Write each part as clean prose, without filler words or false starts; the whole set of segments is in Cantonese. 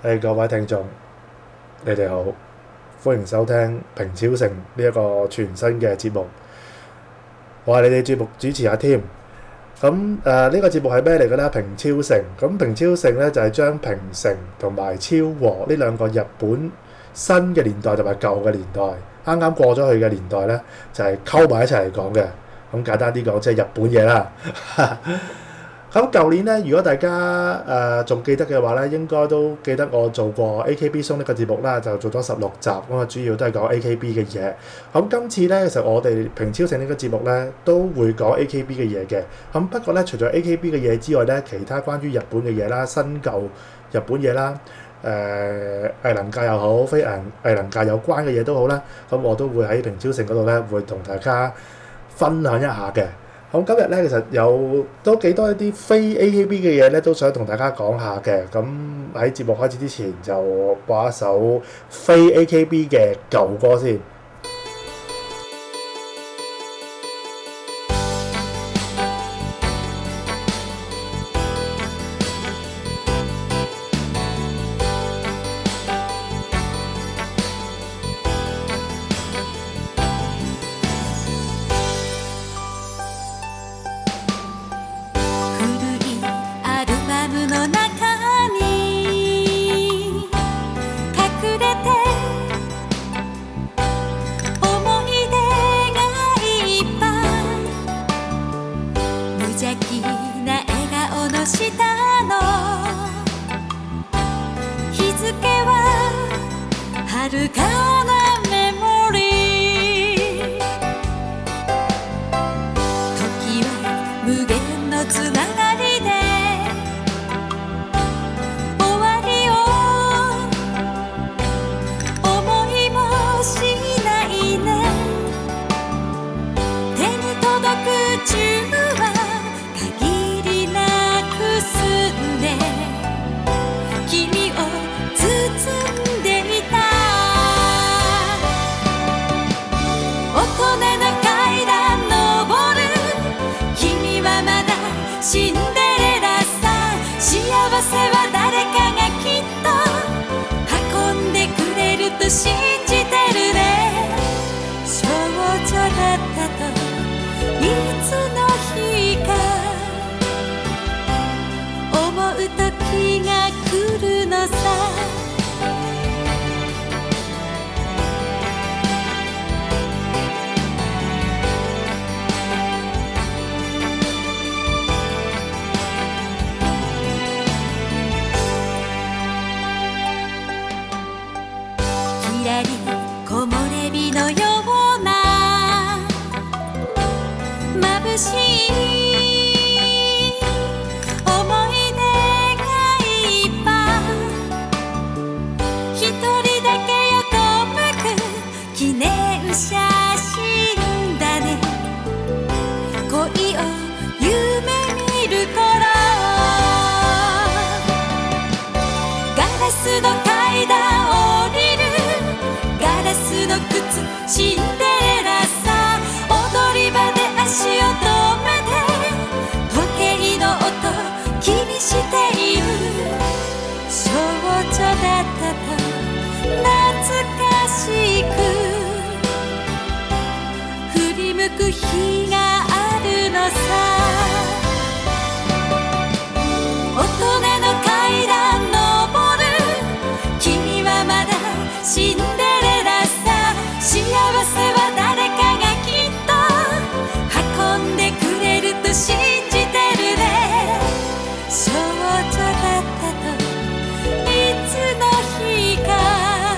各位聽眾，你哋好，歡迎收聽平超城呢一個全新嘅節目。我係你哋節目主持阿添。咁呢個節目係咩嚟嘅咧？平超城。咁平超城咧就係將平成同埋昭和呢兩個日本新嘅年代同埋舊嘅年代，啱啱過咗去嘅年代咧，就係溝埋一齊嚟講嘅。咁簡單啲講，即係日本嘢啦。咁舊年咧，如果大家仲記得嘅話咧，應該都記得我做過 AKB 松呢個節目啦，就做咗16集，咁啊主要都係講 AKB 嘅嘢。咁今次咧，其實我哋平超城呢個節目咧，都會講 AKB 嘅嘢嘅。咁不過咧，除咗 AKB 嘅嘢之外咧，其他關於日本嘅嘢啦、新舊日本嘢啦、藝能界又好、非藝能界有關嘅嘢都好啦，咁我都會喺平超城嗰度咧，會同大家分享一下嘅。咁今日咧，其實有都幾多一啲非 AKB 嘅嘢咧，都想同大家講下嘅。咁喺節目開始之前，就播一首非 AKB 嘅舊歌先。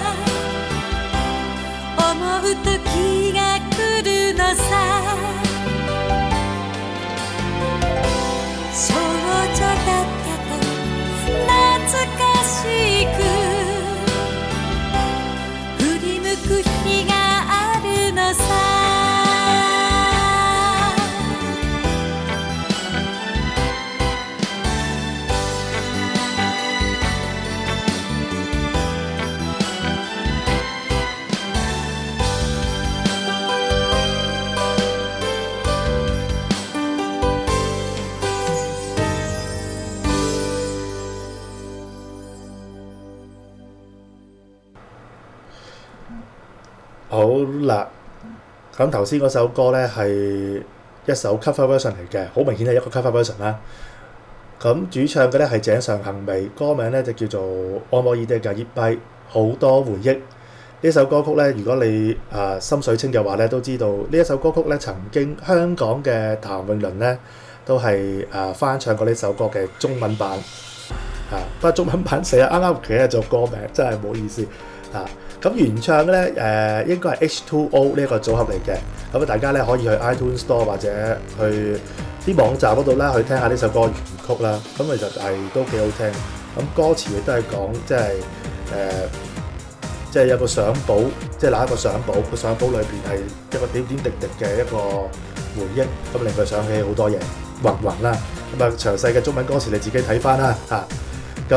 時が来るのさ好啦，咁頭先嗰首歌咧係一首 cover version 嚟嘅，好明顯係一個 cover version 啦。咁主唱嘅咧係井上幸美，歌名咧就叫做《愛慕爾的嘅葉跛》，好多回憶。呢首歌曲咧，如果你心水清嘅話咧，都知道呢一首歌曲咧曾經香港嘅譚詠麟咧都係翻唱過呢首歌嘅中文版。不過中文版死啦，啱啱記得做歌名，真係唔好意思咁原唱咧應該係 H2O 呢一個組合嚟嘅。咁大家咧可以去 iTunes Store 或者去啲網站嗰度啦，去聽下呢首歌原曲啦。咁其實係都幾好聽。咁歌詞亦都係講即係有個相簿，即係拿一個相簿，個相簿裏邊係一個點點滴滴嘅一個回憶，咁令佢想起好多嘢，雲雲啦。咁詳細嘅中文歌詞你自己睇翻啦咁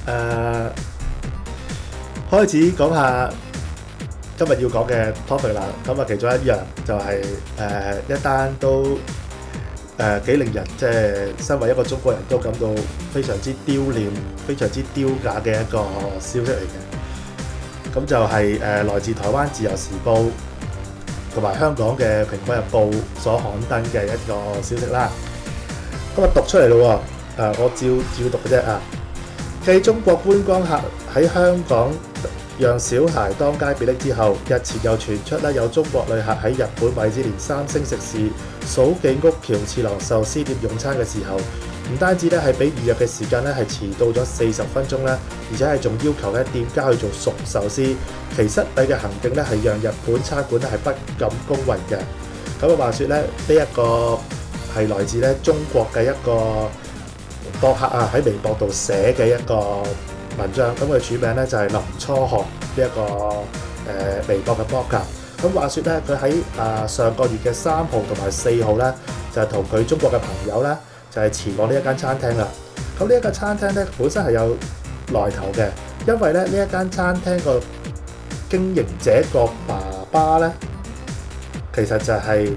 開始講下今日要講嘅 topic 啦。咁其中一樣就係一單都幾令人即係身為一個中國人都感到非常之丟臉、非常之丟架嘅一個消息嚟嘅。咁就係來自台灣自由時報同埋香港嘅蘋果日報所刊登嘅一個消息啦。今日讀出嚟咯喎，我照讀嘅啫繼中國觀光客喺香港讓小孩當街別溺之後，日前又傳出咧有中國旅客喺日本米芝蓮3星食肆數記屋橋次郎壽司店用餐嘅時候，唔單止咧係比預約嘅時間咧係遲到咗40分鐘咧，而且係仲要求咧店家去做熟壽司，其失禮嘅行徑咧係讓日本餐館咧係不敢恭維嘅。咁話說咧，呢一個係來自咧中國嘅一個博客喺微博度寫嘅一個文章，咁佢署名咧就係林初學呢一個微博嘅博客。咁話說咧，佢喺上個月嘅3號同埋4號咧，就係同佢中國嘅朋友咧，就係前往呢一間餐廳啦。咁呢一個餐廳咧本身係有來頭嘅，因為咧呢一間餐廳個經營者個爸爸咧，其實就係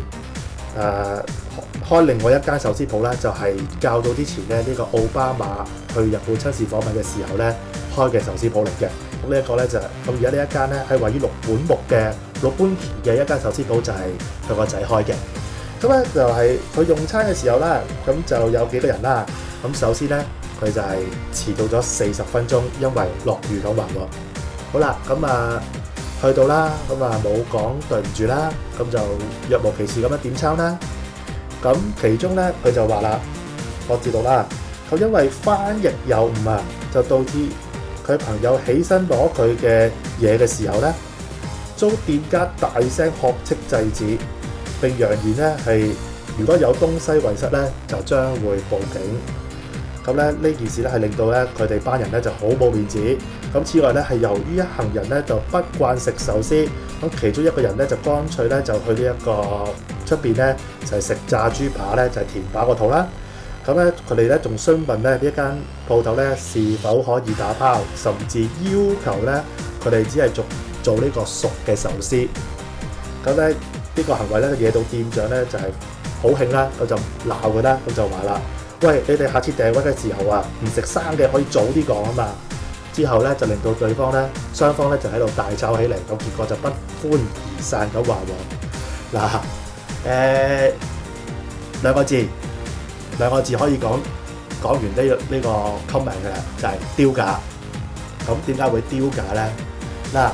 開另外一間壽司鋪咧，就係較早之前咧呢個奧巴馬去日本親自訪問嘅時候咧開嘅壽司鋪嚟嘅。咁呢一個咧就係咁，而家呢一間咧係位於六本木嘅六本田嘅一間壽司鋪，就係佢個仔開嘅。咁咧就係佢用餐嘅時候啦，咁就有幾個人啦。咁首先咧佢就係遲到咗40分鐘，因為落雨咁話喎。好啦，咁去到啦，咁冇講對唔住啦，咁就若無其事咁樣點餐啦。咁其中咧佢就話啦，我知道啦，佢因為翻譯有誤就導致佢朋友起身攞佢嘅嘢嘅時候咧，遭店家大聲呵斥制止，並揚言咧係如果有東西遺失咧，就將會報警。咁咧呢件事咧係令到咧佢哋班人咧就好冇面子。咁此外咧係由於一行人咧就不慣食壽司，咁其中一個人咧就乾脆咧就去呢一個出邊咧就係食炸豬扒咧，就係填飽個肚啦。咁咧佢哋咧仲詢問咧呢一間鋪頭咧是否可以打包，甚至要求咧佢哋只係做呢個熟嘅壽司。咁咧呢個行為咧惹到店長咧就係好興啦，咁就鬧佢啦，咁就話啦：喂，你哋下次訂位嘅時候唔食生嘅可以早啲講啊嘛！之後咧就令到對方咧雙方咧就喺度大吵起嚟，咁結果就不歡而散咁話喎。嗱兩個字可以講完呢個 comment 嘅啦，就係丟架。咁點解會丟架咧？嗱，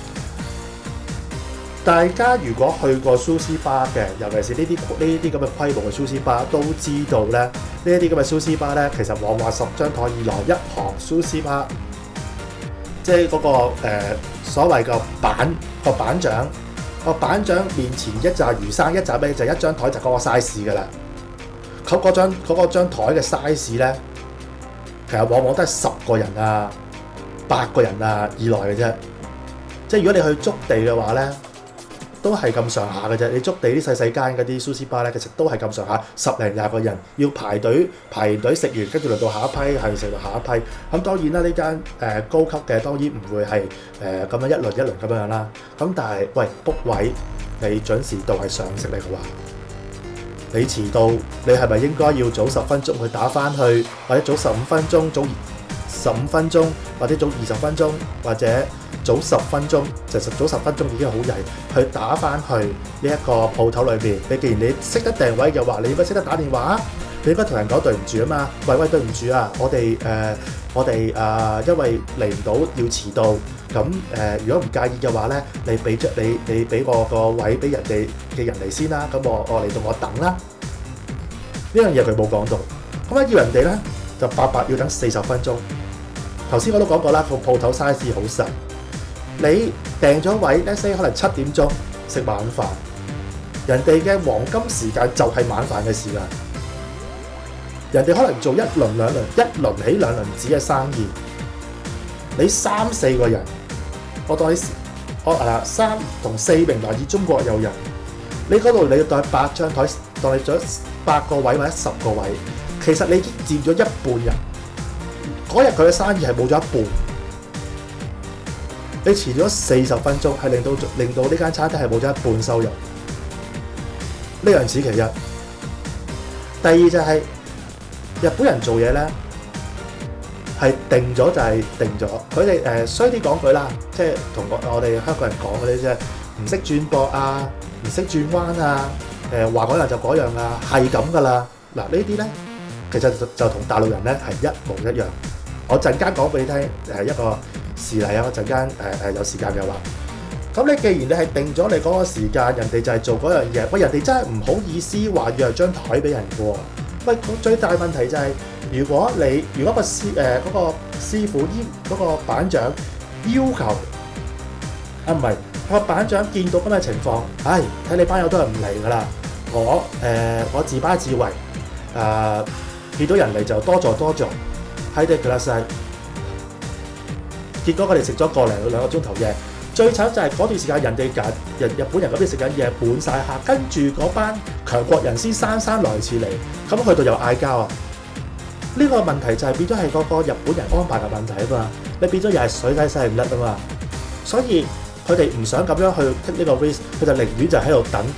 大家如果去過 Sushi Bar 嘅，尤其是呢啲咁嘅規模嘅 Sushi Bar，都知道咧呢一啲咁嘅 Sushi Bar 咧，其實往往10張台以內一行 Sushi Bar，即係嗰個所謂個板長。個板長面前一紮魚生，一紮咩就一張台就嗰個 size 㗎啦。咁嗰張台嘅 size 咧，其實往往都係10個人8個人以內嘅啫。即係如果你去築地嘅話咧，都係咁上下嘅啫。你築地啲細間嗰啲 sushi bar咧，其實都係咁上下，10零20個人要排隊食完，跟住輪到下一批係食到下一批。咁當然啦，呢間高級嘅當然唔會係咁樣一輪咁樣啦。咁但係喂 book 位，你準時到係常識嚟嘅話，你遲到你係咪應該要早10分鐘去打翻去，或者早15分鐘 15分鐘，或者早20分鐘，或者早10分鐘，就早10分鐘已經好曳，去打翻去呢一個鋪頭裏邊。你既然你識得訂位嘅話，你應該識得打電話啊！你應該同人講對唔住啊嘛，喂，對唔住啊，我哋因為嚟唔到要遲到，咁如果唔介意嘅話咧，你俾我個位俾人哋嘅人嚟先啦，咁我嚟到我等啦。呢樣嘢佢冇講到，咁要人哋咧就白白要等40分鐘。頭先我都講過啦，個鋪頭 size 好細，你訂咗位 let's say 可能7點鐘食晚飯，人哋嘅黃金時間就係晚飯嘅時間。人哋可能做一輪起兩輪止嘅生意，你3、4個人，我當你3同4名來自中國友人，你嗰度你要當8張台，當你做8個位或者10個位，其實你已經佔咗一半人。嗰日佢嘅生意係冇咗一半，你遲咗40分鐘，係令到呢間餐廳係冇咗一半收入。呢樣此其一。第二就係日本人做嘢咧，係定咗就係定咗。佢哋衰啲講句啦，即係同我哋香港人講嗰啲啫，唔識轉駁啊，唔識轉彎啊，話嗰樣就嗰樣啊，係咁噶啦。嗱呢啲咧，其實就同大陸人咧係一模一樣。我陣間講俾你聽一個事例啊，我陣間有時間嘅話，咁你既然你係定咗你嗰個時間，人哋就係做嗰樣嘢，喂人哋真係唔好意思話讓張台俾人嘅喎。喂，最大問題就係、是，如果個師傅嗰個板長要求唔係個板長見到咁嘅情況，睇你班友都係唔嚟噶啦，我自把自為，見到人嚟就多做，喺啲 class， 結果我哋食咗個零2個鐘頭嘢。最慘就係嗰段時間人哋日本人嗰邊食緊嘢滿晒客，跟住嗰班強國人先姍姍來遲嚟，咁去到又嗌交啊！呢個問題就係變咗係嗰個日本人安排嘅問題啊嘛，你變咗又係水雞洗唔甩啊嘛，所以佢哋唔想咁樣去 take 呢個 risk， 佢就寧願就喺度等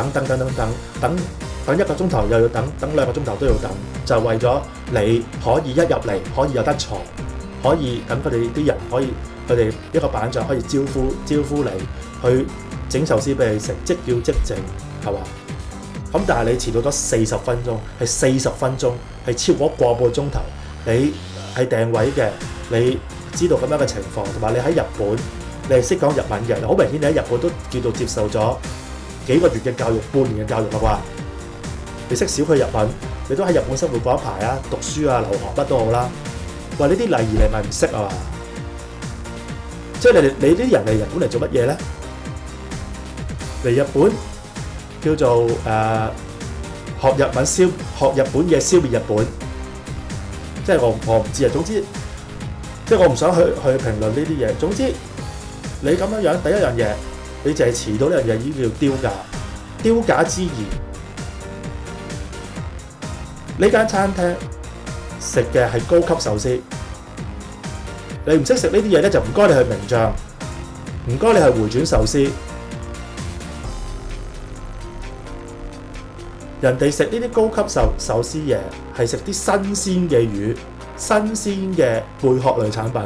1個鐘頭，又要等2個鐘頭都要等，就為咗你可以一入嚟可以有得坐，可以等佢哋啲人可以。佢哋一個板長可以招呼你去整壽司俾你食，即叫即整，係嘛？咁但係你遲到咗40分鐘，係40分鐘，係超過個半鐘頭。你係訂位嘅，你知道咁樣嘅情況，同埋你喺日本，你係識講日文嘅，好明顯你喺日本都叫做接受咗幾個月嘅教育、半年嘅教育啦啩？你識少許日文，你都喺日本生活過一排啊，讀書啊、留學乜都好啦。喂，呢啲禮儀你咪唔識啊嘛？即係你啲人嚟日本嚟做乜嘢咧？嚟日本叫做學日文學日本嘢，消滅日本。即係我唔知啊。總之，即係我唔想去評論呢啲嘢。總之，你咁樣第一樣嘢，你就係遲到呢樣嘢已經叫丟架。丟架之餘，呢間餐廳食嘅係高級壽司。你唔識食呢啲嘢咧，就唔該你去名將，唔該你去回轉壽司。人哋食呢啲高級壽司嘢係食啲新鮮嘅魚、新鮮嘅貝殼類產品。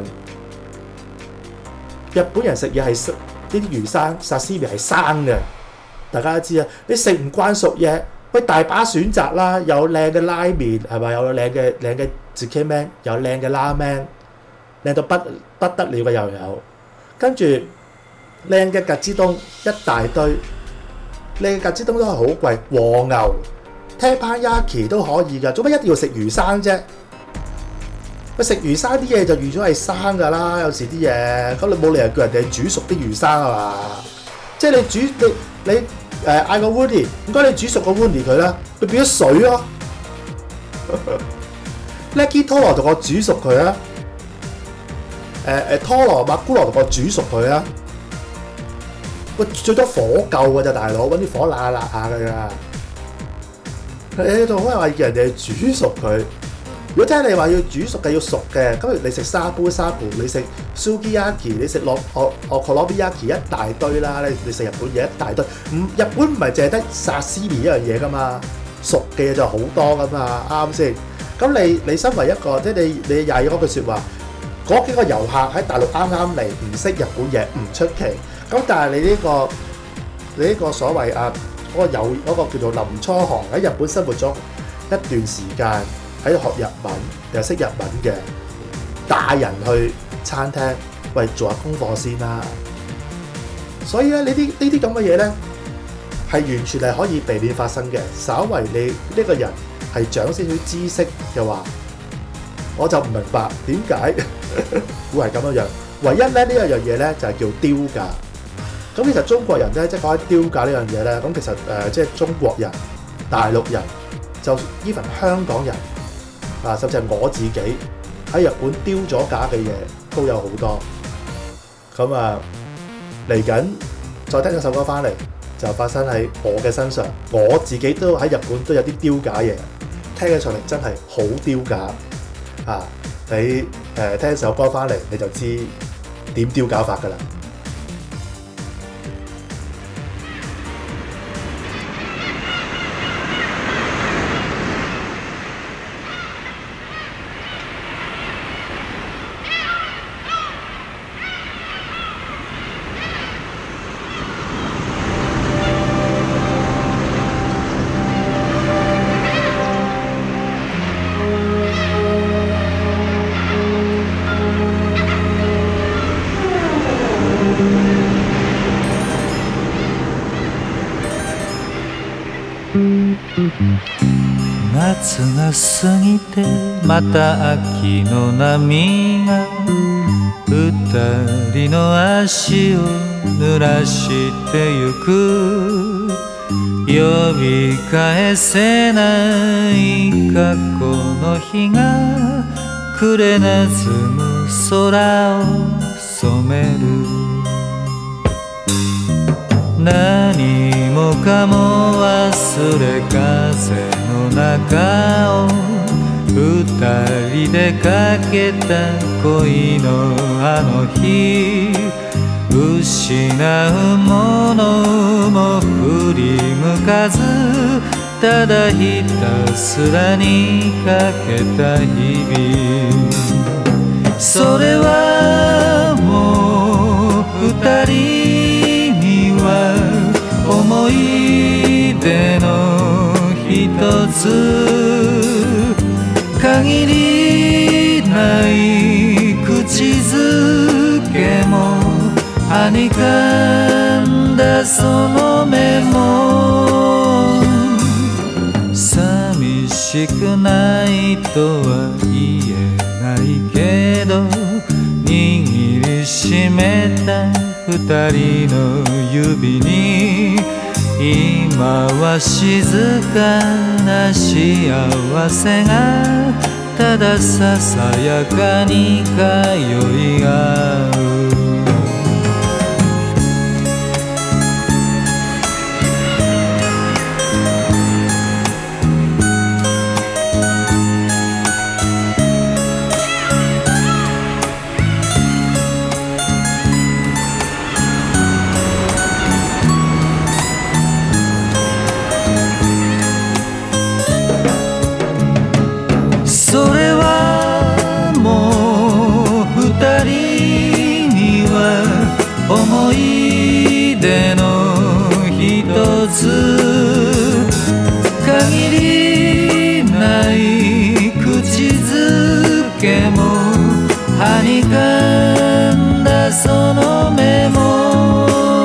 日本人食嘢係呢啲魚生、沙司味係生嘅，大家都知啊。你食唔慣熟嘢，喂大把選擇啦，有靚嘅拉麵係咪？有靚嘅 zukemen， 有靚嘅拉麵。靚到不得了嘅又有，跟住靚嘅格之東一大堆，靚嘅格之東都係好貴，和牛、teppanyaki 都可以㗎，做乜一定要食魚生啫？喂，食魚生啲嘢就預咗係生㗎啦，有時啲嘢，咁你冇理由叫人哋煮熟啲魚生啊嘛？即係你嗌個 Woody， 唔該你煮熟個 Woody 佢啦，佢變咗水咯。Lucky Toro 同我煮熟佢啊！拖羅麥咕羅同我煮熟佢啊！喂，最多火夠㗎咋大佬，揾啲火辣下㗎咋。你仲可以話叫人哋煮熟佢。如果聽你話要煮熟嘅要熟嘅，咁你食沙煲，你食 sukiyaki， 你食okonomiyaki 一大堆啦。你食日本嘢一大堆，日本唔係淨係得沙司麵一樣嘢㗎嘛，熟嘅嘢就好多㗎嘛，啱先？咁你身為一個即係你廿嗰句説話。 嗰幾個遊客喺大陸啱啱嚟，唔識日本嘢唔出奇。咁但係你呢個所謂嗰個叫做林初航喺日本生活咗一段時間，喺度學日文又識日文嘅，帶人去餐廳，喂，做下功課先啦。所以咧呢啲咁嘅嘢咧係完全係可以避免發生嘅。稍為你呢個人係長少少知識嘅話，我就唔明白點解會係咁樣樣。唯一咧呢一樣嘢咧就係叫丟架。咁其實中國人咧即係講起丟架呢樣嘢咧，咁其實即係中國人、大陸人，就 even 香港人甚至係我自己喺日本丟咗架嘅嘢都有好多。咁嚟緊再聽一首歌翻嚟，就發生喺我嘅身上。我自己都喺日本都有啲丟架嘢，聽起上嚟真係好丟架你聽首歌翻嚟你就知點丟架法㗎啦。 夏が過ぎてまた秋の波が二人の足を濡らしてゆく。呼び返せない過去の日が暮れなずむ空を染める。何もかも忘れ風の中を二人でかけた恋のあの日。失うものも振り向かず、ただひたすらにかけた日々。それはもう二人には思い出の一つ。限りない口づけもはにかんだその目も、寂しくないとは言えないけど、握りしめた二人の指に今は静かな幸せがただささやかに通い合う。それはもう二人には思い出の一つ。限りない口づけもはにかんだその目も、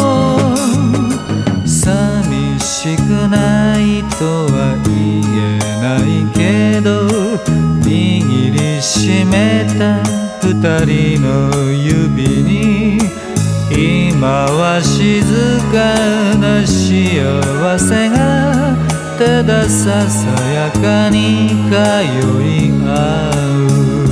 寂しくないとは言えないけど、握りしめた二人の指に今は静かな幸せがただささやかに通い合う。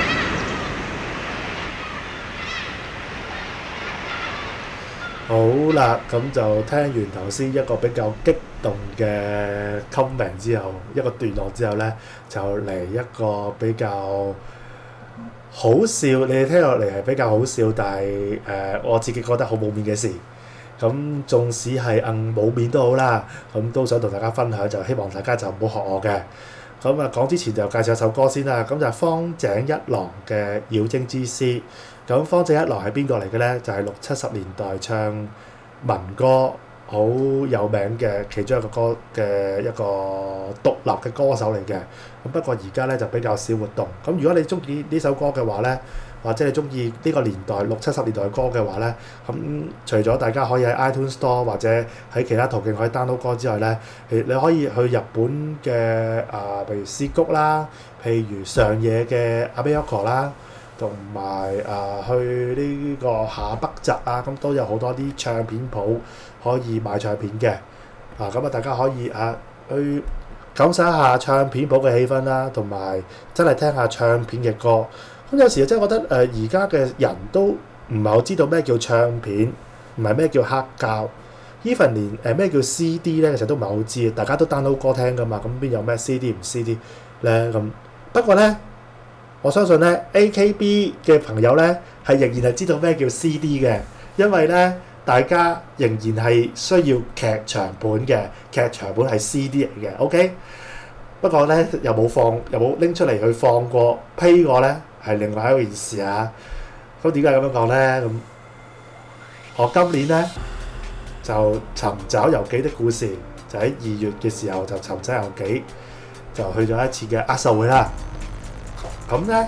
好啦， 啦，咁就聽完頭先一個比較激動嘅 comment 之後，一個段落之後呢，就嚟一個比較好笑，你哋聽落嚟係比較好笑，但係我自己覺得好冇面嘅事。咁縱使係冇面都好啦，咁都想同大家分享，就希望大家就唔好學我嘅。咁講之前就介紹一首歌先啦，咁就係方井一郎嘅《妖精之詩》。咁方井一郎係邊個嚟嘅呢？就係60-70年代唱民歌好有名嘅其中一個歌嘅一個獨立嘅歌手嚟嘅。咁不過而家咧就比較少活動。咁如果你中意呢首歌嘅話咧，或者你中意呢個年代60-70年代嘅歌嘅話咧，咁除咗大家可以喺 iTunes Store 或者喺其他途徑可以 download 歌之外咧，你可以去日本嘅譬如涉谷啦，譬如上野嘅阿比丘啦，同埋去呢個下北澤啊，咁都有好多啲唱片鋪可以買唱片嘅。咁大家可以去感受一下唱片鋪嘅氣氛啦，同埋真係聽下唱片嘅歌。咁有時真係覺得而家嘅人都唔係好知道咩叫唱片，唔係咩叫黑膠。even 連咩叫 CD 咧，其實都唔係好知。大家都 download 歌聽噶嘛，咁邊有咩 CD 唔 CD 咧咁？不過咧，我相信咧 AKB 嘅朋友咧係仍然係知道咩叫 CD 嘅，因為咧大家仍然係需要劇場本嘅，劇場本係 CD 嚟嘅。OK， 不過咧又冇拎出嚟去放過 play 過咧，係另外一件事啊。咁點解咁樣講咧？咁我今年咧就尋找遊記的故事，就喺2月嘅時候就尋找遊記，就去咗一次嘅握手會啦。咁咧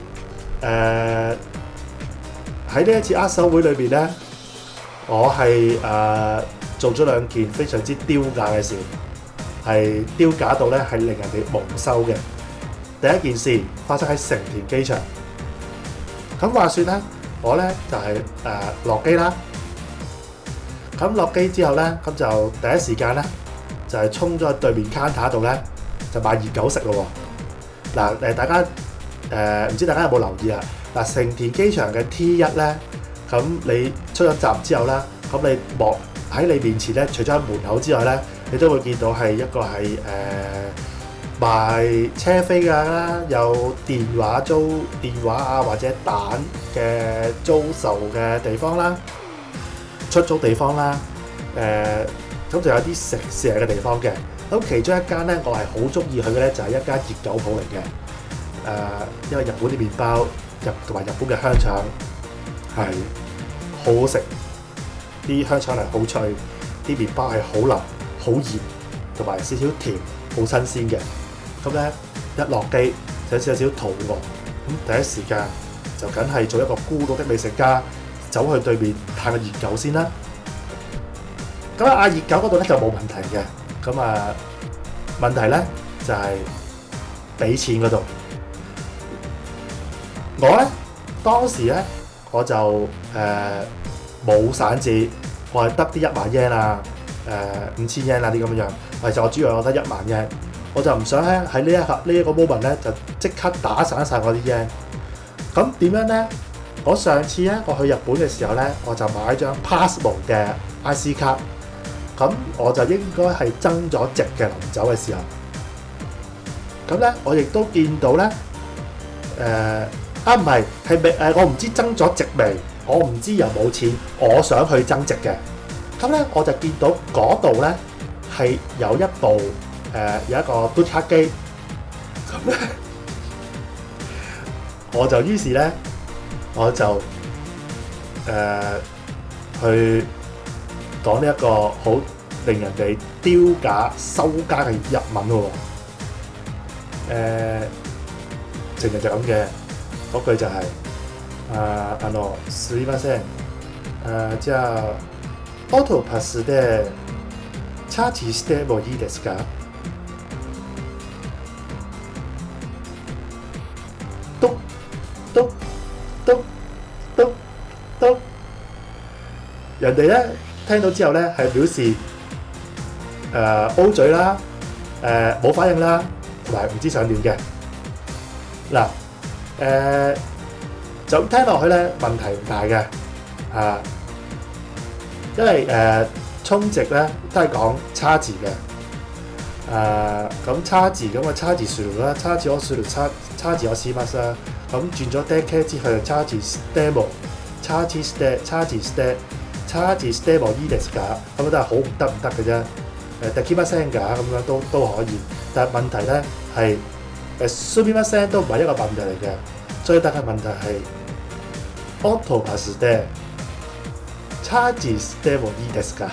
喺呢一次握手會裏邊咧，我係做咗2件非常之丟架嘅事，係丟架到咧係令人哋蒙羞嘅。第一件事發生喺成田機場。咁話說咧，我咧就係落機啦。咁落機之後咧，咁就第一時間咧就係衝咗去對面 counter 度咧，就買熱狗食咯喎。大家唔知大家有冇留意啊？成田機場嘅 T1 咧，咁你出咗站之後啦，咁你望喺你面前咧，除咗喺門口之外咧，你都會見到係一個係賣車飛㗎啦，有電話啊或者蛋嘅租售嘅地方啦，出租地方啦，咁就有啲食肆嘅地方嘅。咁其中一間咧，我係好中意去嘅咧，就係一間熱狗鋪嚟嘅。因為日本啲麵包同埋日本嘅香腸係好好食，啲香腸係好脆，啲麵包係好腍、好熱，同埋少少甜，好新鮮嘅。咁咧一落機就有少少肚餓，咁第一時間就梗係做一個孤獨的美食家，走去對面嘆個熱狗先啦。咁嗌熱狗嗰度咧就冇問題嘅，咁問題咧就係俾錢嗰度。我咧當時咧我就冇散紙，我係得啲1萬 yen 啊，5000 yen 啊啲咁樣。其實我主要我得1萬 yen，我就唔想咧喺呢一個 moment 咧就即刻打散晒我啲 yen。咁點樣咧？我上次咧我去日本嘅時候咧，我就買張 Passmo 嘅 IC 卡，咁我就應該係增咗值嘅臨走嘅時候。咁咧我亦都見到咧唔係我唔知增咗值未，我唔知有冇錢，我想去增值嘅。咁咧我就見到嗰度咧係有一部有一個嘟卡機，咁咧我就於是咧我就去講呢一個好令人哋丟架收家嘅日文喎。成日就咁嘅。嗰句就係すみません。じゃあオートパスでチャージしてもいいですか？嘟嘟嘟嘟嘟，人哋咧聽到之後咧係表示O 嘴啦，冇反應啦，同埋唔知想點嘅。嗱。就聽落去咧問題唔大嘅， 因為充值咧都係講差字嘅。咁差字咁啊，差字數啦，差字我數差字我試乜啦。咁轉咗 decade 之後，差字 demo， 差字 demo 依啲㗎，咁都係好唔得嘅啫。dekimasen 㗎咁樣都可以，但係問題咧係sumimasen 都唔係一個問題嚟嘅，最大嘅問題係 octopus 嘅差字 demo 依啲㗎。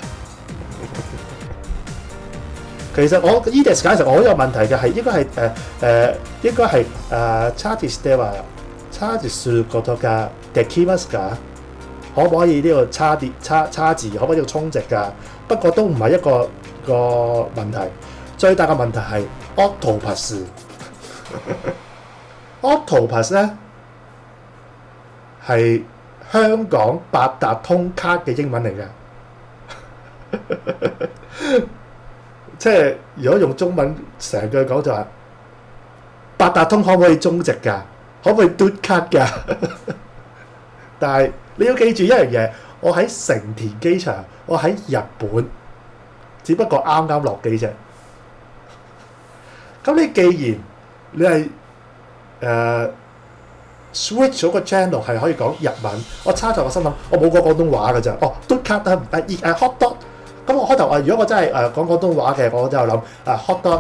其實我依啲解釋我有問題嘅係應該係差字 demo 差字數嗰度嘅 dekimas 㗎。可唔可以呢個差字可唔可以充值㗎？不過都唔係一個問題，最大嘅問題係 octopus。octopus 咧係香港八達通卡嘅英文嚟嘅，即係如果用中文成句講就話八達通可唔可以充值㗎？可唔可以嘟卡㗎？但係你要記住一樣嘢，我喺成田機場，我喺日本，只不過啱啱落機啫。咁你既然你係switch 咗個 channel 係可以講日文，我插在我心諗，我冇講廣東話㗎咋。哦，嘟卡得hot dog。咁我開頭如果我真係講廣東話嘅，我就諗hot dog，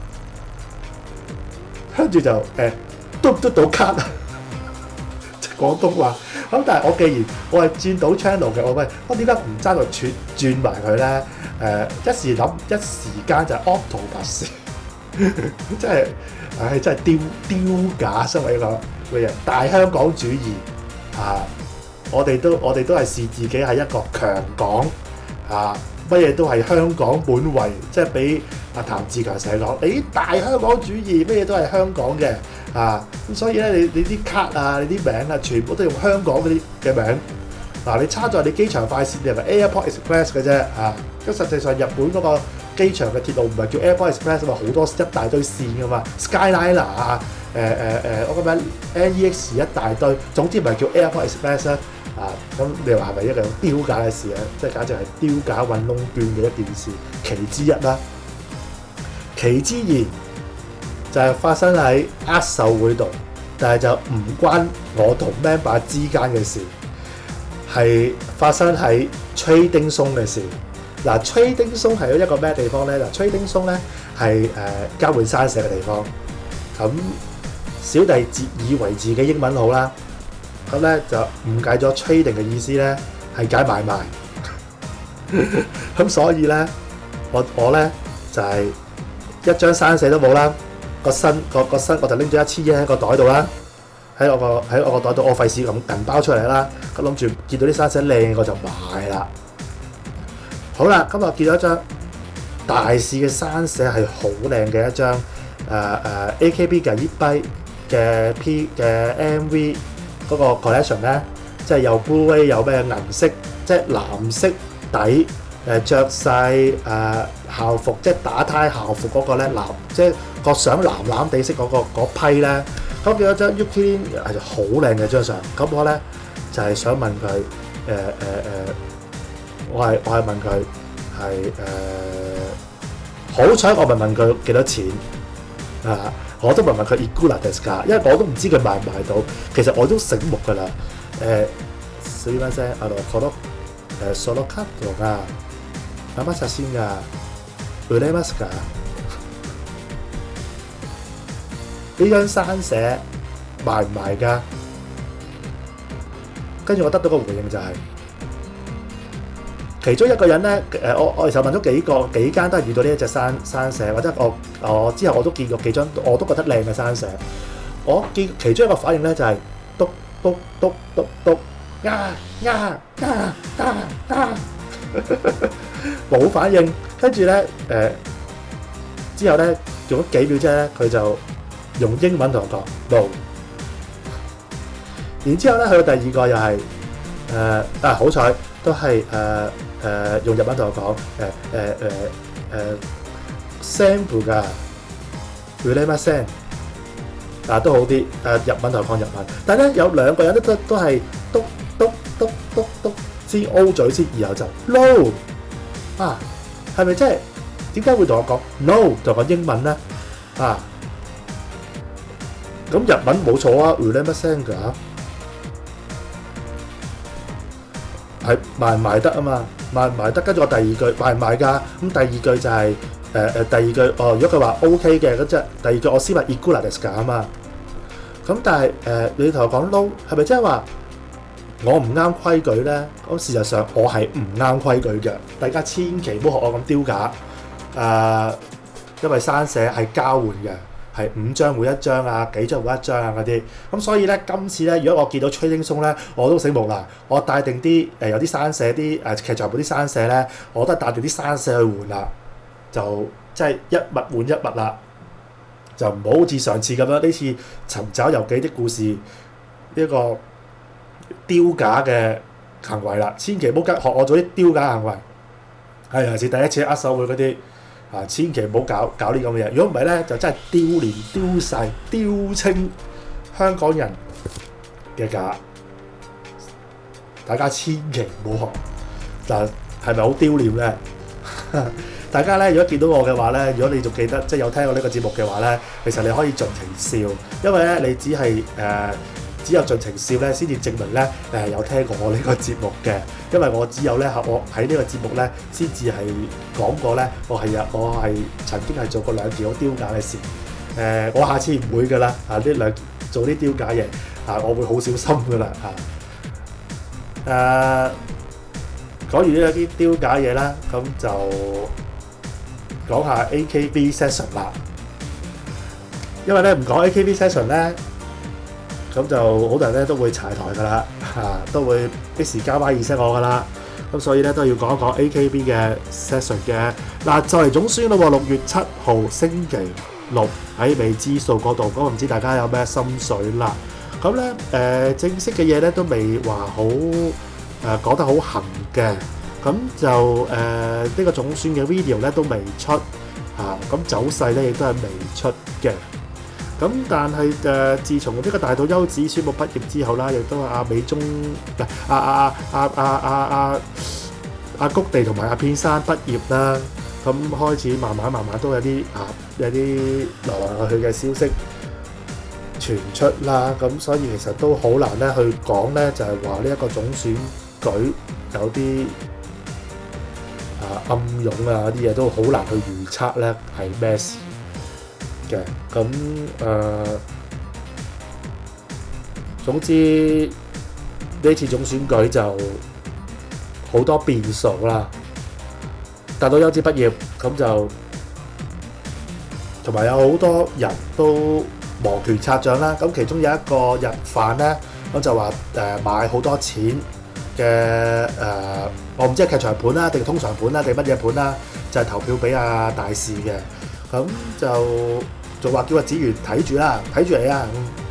跟住就嘟唔嘟到卡啊？廣東話。咁但係我既然我係轉到 channel 嘅，我點解唔爭個轉埋佢咧？一時諗一時間就係 octopus， 真係真係丟架，身為一個人大香港主義我哋都係視自己係一個強港乜嘢都係香港本位，即係俾阿譚志強成日講，你大香港主義，乜嘢都係香港嘅咁所以咧，你啲卡你啲名全部都用香港嗰啲嘅名你插在你機場快線，你係咪 Airport Express 嘅啫咁實際上日本嗰個機場嘅鐵路唔係叫 Airport Express 嘛，好多一大堆線噶嘛 ，Skyliner 我個名 NEX 一大堆，總之唔係叫 Airport Express 啦咁你話係咪一個丟架嘅事咧？即係簡直係丟架揾窿端嘅一件事，其之一啦。其之二就係發生喺握手會度，但係就唔關我同 member 之間嘅事，係發生喺 Trading Zone 嘅事。Trading Zone 係一個咩地方咧？Trading Zone 咧係交換生社嘅地方。咁小弟自以為自己英文好啦，咁咧就誤解咗 trading 嘅意思咧係解買賣。咁所以咧我咧就係一張生社都冇啦。個身我就拎咗1000yen喺個袋度啦，喺我個袋度，我費事咁銀包出嚟啦。咁諗住見到啲生社靚我就買啦。好啦，今日見到一張大市嘅生社係好靚嘅一張AKB 嘅1嘅 P 嘅 MV 嗰個 collection 咧，即係有 Blu-ray 有咩銀色，即係藍色底著曬校服，即係打呔校服嗰個咧藍，即係個相藍藍地色嗰批咧。咁見到張 Yuki 係好靚嘅張相，咁我咧就係想問佢我係問佢係好彩我咪問佢幾多錢我都問佢 Ikura desu ka， 因為我都唔知佢賣唔賣到。其實我都醒目㗎啦。すみません、このそのカットが生写真が売れますか？呢張生社賣唔賣㗎？跟住我得到個回應就係、其中一個人咧，我其實問咗幾間都係遇到呢一隻生社，或者我之後我都見過幾張，我都覺得靚嘅生社。我見其中一個反應咧就係篤篤篤篤篤冇反應。跟住咧之後咧用咗幾秒啫，佢就用英文同我講 no。然之後咧去到第二個又係好彩都係用日文同我講sample 㗎 ，uremasen 都好啲。日文同我講日文，但係咧有兩個人都係篤篤篤篤篤， 先 O 嘴先，然後就 no 啊，係咪即係點解會同我講 no 就講英文咧？啊，咁日文冇錯啊 ，ule 乜聲㗎？係賣唔賣得啊嘛？賣唔賣得？跟住我第二句賣唔賣㗎？咁第二句就係第二句哦，如果佢話 OK 嘅，咁即係第二句我先話 ikuらですか啊嘛。咁但係你同我講 no 係咪即係話我唔啱規矩咧？咁事實上我係唔啱規矩嘅，大家千祈唔好學我咁丟架。因為生寫係交換嘅，係5張每一張啊，幾張每一張啊嗰啲。咁所以咧，今次咧，如果我見到 Trading Zone 咧，我都醒目啦。我帶定啲有啲生寫啲劇場本啲生寫咧，我都係帶定啲生寫去換啦，就即係一物換一物啦。就唔好好似上次咁樣，呢次尋找遊記的故事呢個丟架嘅行為啦，千祈唔好學我做啲丟架行為。係尤其是第一次握手會嗰啲啊，千祈唔好搞呢咁嘅嘢。如果唔係咧，就真係丟臉、丟晒、丟清香港人嘅架。大家千祈唔好學，但係咪好丟臉咧？大家咧，如果見到我嘅話咧，如果你仲記得即係有聽過呢個節目嘅話咧，其實你可以盡情笑，因為咧你只有盡情笑咧，先至證明咧有聽過我呢個節目嘅。因為我只有咧我喺呢個節目咧，先至係講過咧，我係曾經係做過2件好丟架嘅事。我下次唔會㗎啦，做啲丟架嘢我會好小心㗎啦講完呢啲丟架嘢啦，咁就講下 AKB session 啦。因為咧唔講 AKB session 咧，咁就好多人咧都會柴台㗎啦，都會即時加把意識我㗎啦。咁所以咧都要講一講 AKB 嘅 session 嘅。嗱，就嚟總宣咯喎，6月7號星期六喺未知數嗰度，咁唔知大家有咩心水啦？咁咧正式嘅嘢咧都未話好講得好行嘅，咁就呢個總選嘅 video 咧都未出咁走勢咧亦都係未出嘅。咁但係自從呢個大島優子宣布畢業之後啦，亦都係阿美中谷地同埋阿片山畢業啦，咁開始慢慢都有啲來來去去嘅消息傳出啦，咁所以其實都好難咧去講咧，就係話呢一個總選舉有啲暗湧啲嘢都好難去預測咧係咩事嘅。咁總之呢次總選舉就好多變數啦。大島優子畢業，咁就同埋有好多人都摩拳擦掌啦。咁其中有一個日飯咧，咁就話買好多錢嘅我唔知係劇場盤啦，定通常盤啦，定乜嘢盤啦，就係投票俾阿大使嘅。咁就仲話叫阿子源睇住啦，睇住你啊。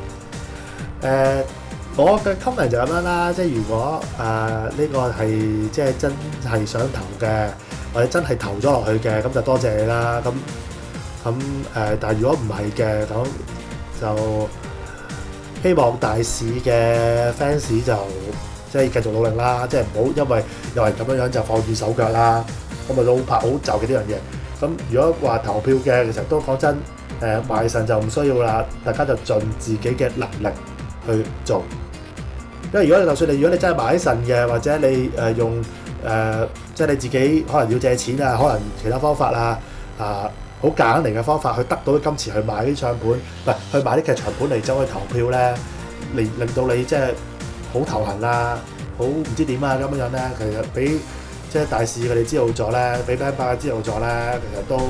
我嘅 comment 就咁樣啦，即係如果呢個係即係真係想投嘅，或者真係投咗落去嘅，咁就多謝你啦。咁但係如果唔係嘅，咁就希望大使嘅 fans 就即係繼續努力啦，即係唔好因為有人咁樣就放住手腳啦。咁咪好拍好就嘅呢樣嘢。咁如果話投票嘅，其實都講真，賣腎就唔需要啦，大家就盡自己嘅能力去做。因為如果你真係買腎嘅，或者你用即係你自己可能要借錢啊，可能其他方法啊，好簡單嘅方法去得到啲金錢去買啲唱盤，唔係去買啲劇場盤嚟走去投票咧，令到你即係好頭痕啊，好唔知點啊咁樣咧，其實俾即係大使佢哋知道咗咧，俾 member 知道咗咧，其實都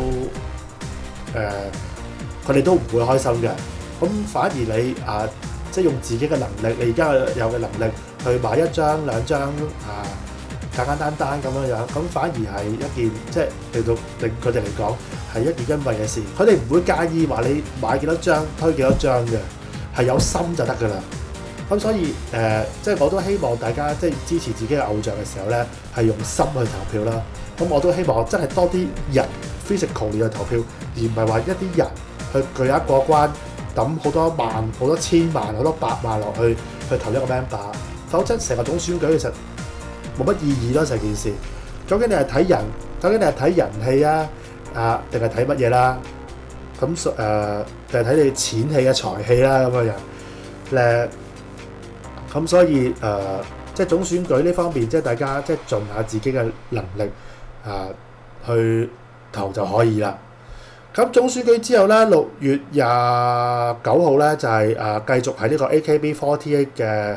佢哋都唔會開心嘅。咁反而你即係用自己嘅能力，你而家有嘅能力去買1張2張簡簡單單咁樣樣，咁反而係一件即係令佢哋嚟講係一件欣慰嘅事。佢哋唔會介意話你買幾多張推幾多張嘅，係有心就得㗎啦。咁所以即係我都希望大家即係支持自己嘅偶像嘅時候咧，係用心去投票啦。咁我都希望真係多啲人 physically 去投票，而唔係話一啲人去巨額過關，抌好多萬、好多千萬、好多百萬落去投一個 member，否則成個總選舉其實冇乜意義咯，成件事。究竟你係睇人，究竟你係睇人氣啊，定係睇乜嘢啦？咁定係睇你錢氣啊、財氣啦咁嘅人咧。咁所以即係總選舉呢方面，即係大家即係盡下自己嘅能力去投就可以啦。咁總選舉之後咧，6月29號咧就係繼續喺呢個 AKB48 嘅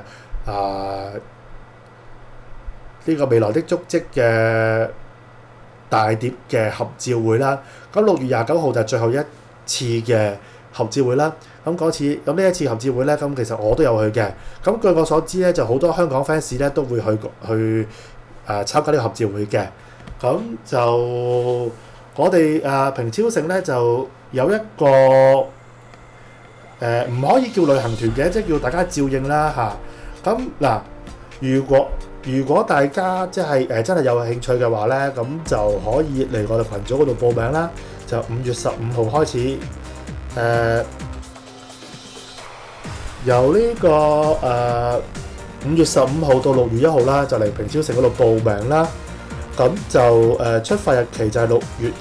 呢個未來的足跡嘅大碟嘅合照會啦。咁6月29號就係最後一次嘅合照會啦。咁呢一次合照會咧，咁其實我都有去嘅。咁據我所知咧，就好多香港 fans 咧都會去參加呢個合照會嘅。咁就我哋平超盛咧就有一個唔可以叫旅行團嘅，即係叫大家照應啦嚇。咁嗱，如果大家即係真係有興趣嘅話咧，咁就可以嚟我哋群組嗰度報名啦。就5月15號開始，由呢個5月15號到6月1號啦，就嚟平超盛嗰度報名啦。咁就出發日期就係6月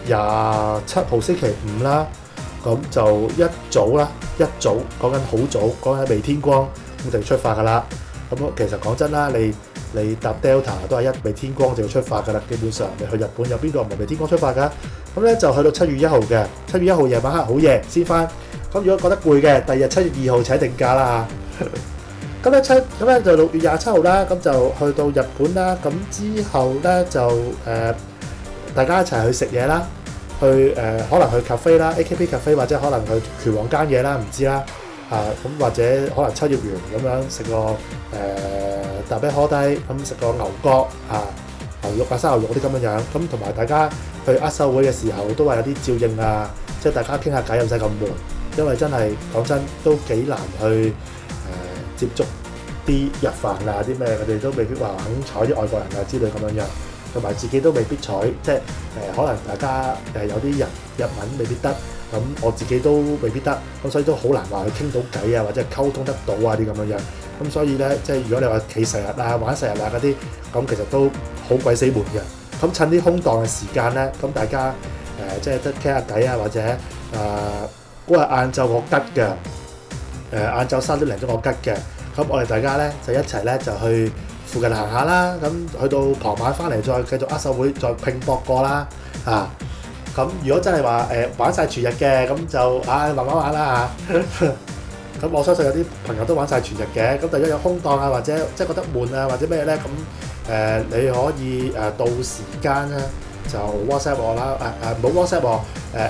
27號星期5啦。咁就一早講緊好早，講緊未天光咁就出發㗎啦。咁其實講真啦，你搭 Delta 都係一未天光就要出發㗎啦。基本上你去日本有邊度唔係未天光出發㗎？咁咧就去到7月1號嘅7月1號夜晚黑好夜先翻。咁如果覺得攰嘅，第二日7月2號請定假啦嚇。咁咧就6月27號啦，咁就去到日本啦。咁之後咧就大家一齊去食嘢啦，去可能去 cafe 啦 ，AKB cafe 或者可能去拳王間嘢啦，唔知啦。咁或者可能七葉園咁樣食個大啤柯低，咁食個牛角牛肉生牛肉嗰啲咁樣樣。咁同埋大家去握手會嘅時候都話有啲照應即係大家傾下偈，唔使咁悶。因為真係講真都幾難去接觸啲日飯啲咩，佢哋都未必話肯睬啲外國人之類咁樣樣，同埋自己都未必睬，即係可能大家有啲人日文未必得，咁我自己都未必得，咁所以都好難話去傾到偈或者溝通得到啲咁樣樣。咁所以咧，即係如果你話企成日玩成日嗰啲，咁其實都好鬼死悶嘅。咁趁啲空檔嘅時間咧，咁大家即係得傾下偈或者嗰日晏晝我吉嘅，晏晝3點零鐘我吉嘅，咁我哋大家咧就一齊咧就去附近行下啦，咁去到傍晚翻嚟再繼續握手會再拼搏過啦，咁如果真係話玩晒全日嘅，咁就慢慢玩啦嚇。咁我相信有啲朋友都玩晒全日嘅，咁如果有空檔或者即係覺得悶或者咩咧，咁你可以到時間咧。就 WhatsApp 我啦，唔好 WhatsApp 我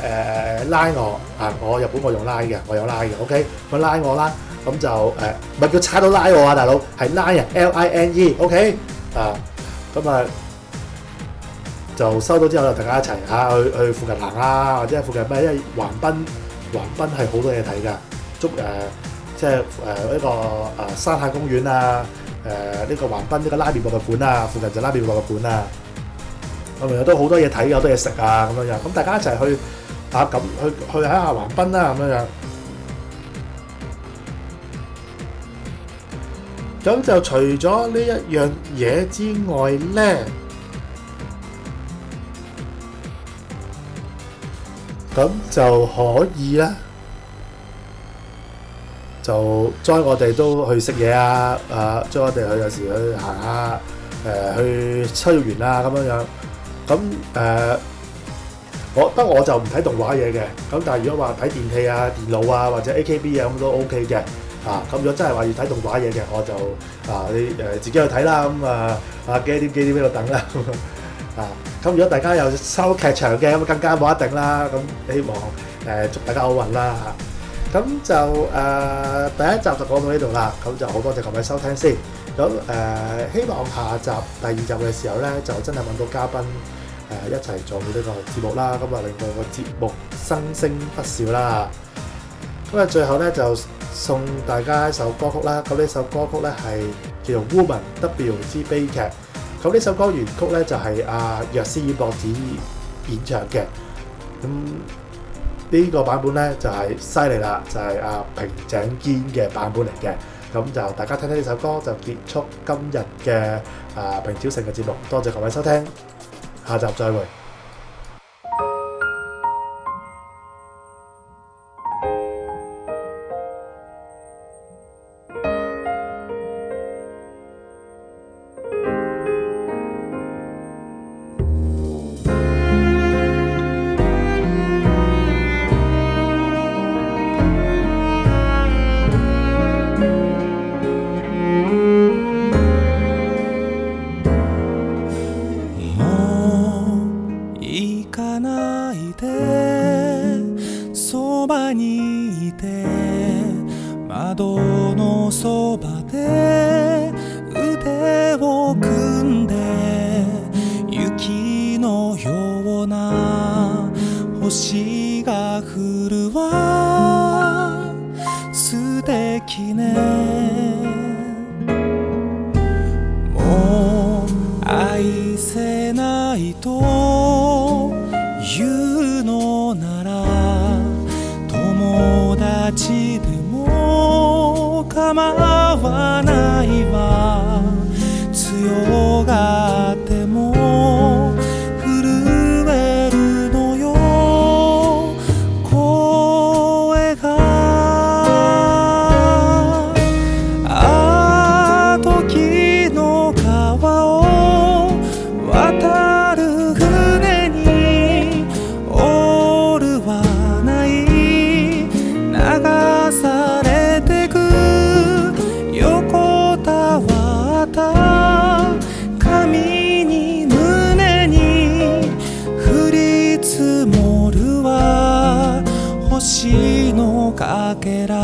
，Line 我，我日本我用 Line 嘅，我有 Line 嘅 ，OK， 咁 Line 我啦，咁就唔係叫踩到拉我大佬，係 Line LINE，OK， 咁就收到之後就大家一齊去附近行或者附近咩，因為橫濱係好多嘢睇㗎，即係呢個山下公園呢個橫濱呢個拉麵博物館附近就拉麵博物館咁都好多嘢睇，好多嘢食咁樣樣。咁大家一齊去去睇下橫濱啦咁樣樣。咁就除咗呢一樣嘢之外咧，咁就可以啦，就將我哋都去食嘢將我哋去有時去行下去秋葉原咁樣樣。咁我就唔睇動畫嘢嘅，咁但係如果話睇電器電腦或者 AKB 咁都 OK 嘅，咁如果真係話要睇動畫嘢嘅，我就你自己去睇啦，咁幾點喺度等啦，咁如果大家有收劇場嘅，咁更加冇一定啦，咁希望祝大家好運啦嚇，咁就第一集就講到呢度啦，咁就好多謝各位收聽先，咁希望下集第2集嘅時候咧，就真係揾到嘉賓。一齊做呢個節目啦，咁令到個節目生聲不少啦。咁最後咧就送大家一首歌曲啦。咁呢首歌曲咧係叫做《Woman W 之悲劇》。咁呢首歌原曲咧就係藥師丸博子演唱嘅。咁呢個版本咧就係犀利啦，就係平井堅嘅版本嚟嘅。 咁就大家聽聽呢首歌就結束今日嘅平朝城嘅節目，多謝各位收聽，下集再會。 そばにいて窓のそばで腕を組んで雪のような星が降るわ素敵ねもう愛せないと言うのなら友達でも構わないわ強がっても震えるのよ声が時の川を渡る船にオールはない流されてく横たわった髪に胸に降り積もるは星のかけら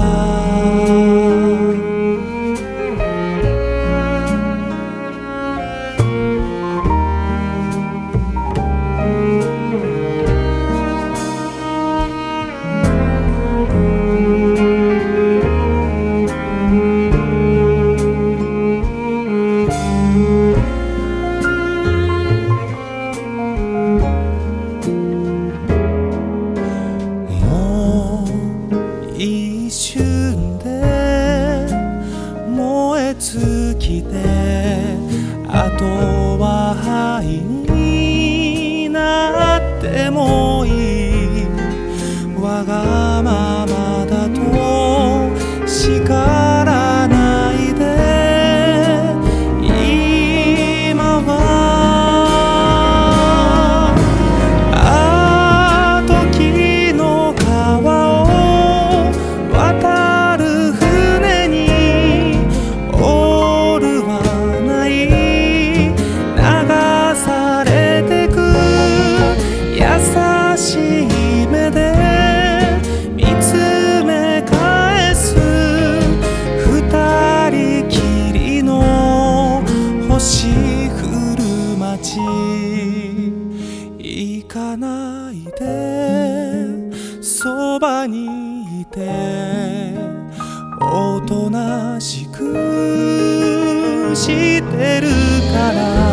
一瞬で燃え尽きてあとは灰になってもいいわがままだと叱らないで今は時の川を渡る船にオールはない流されてく優しい目で見つめ返す二人きりの星降る街行かないでそばにいておとなしくしてるから